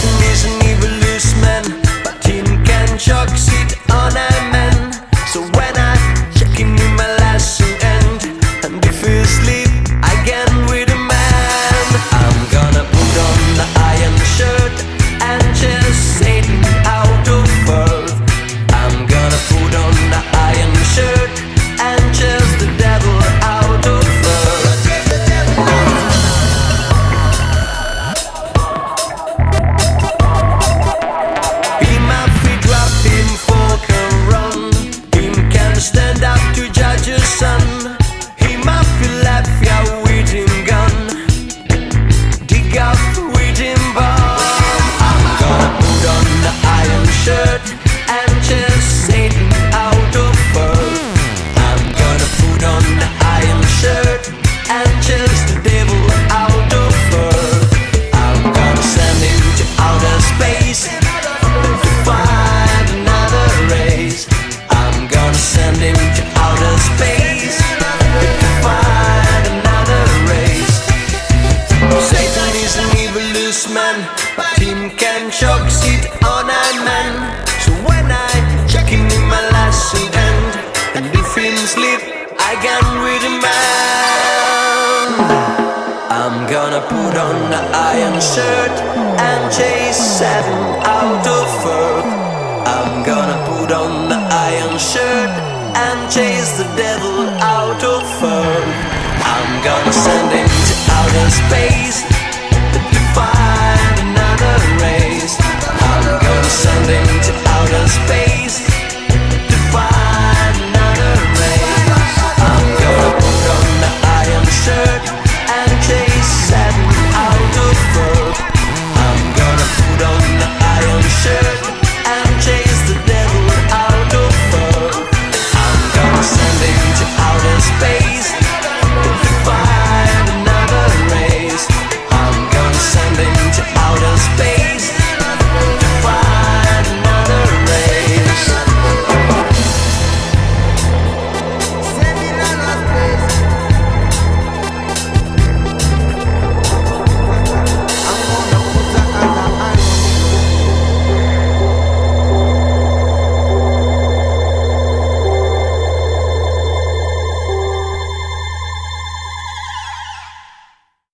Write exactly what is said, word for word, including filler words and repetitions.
Satan is an evil loose man, but him can succeed on a man. So when I check in with my lesson end, and if you sleep again with a man, I'm gonna put on the iron shirt and chase Satan out of earth. I'm gonna put on the iron shirt and chase the devil out of earth. Be my feet, drop him, fork and run. Him can stand up to judge your son. He might feel left ya with him gun. Dig up with him bomb. I'm gonna put on the iron shirt and chase Satan out of earth. I'm gonna put on the iron shirt and chase the devil out of earth. I'm gonna send him to outer space to find another race. I'm gonna send him to outer space to find another race. Satan is an evil loose man, but him can succeed on a man. So when I check him in my lesson end, and if him sleep again with a man, I'm gonna put on the iron shirt and chase Satan out of earth. I'm gonna put on the iron shirt and chase the devil out of earth. I'm gonna send him to outer space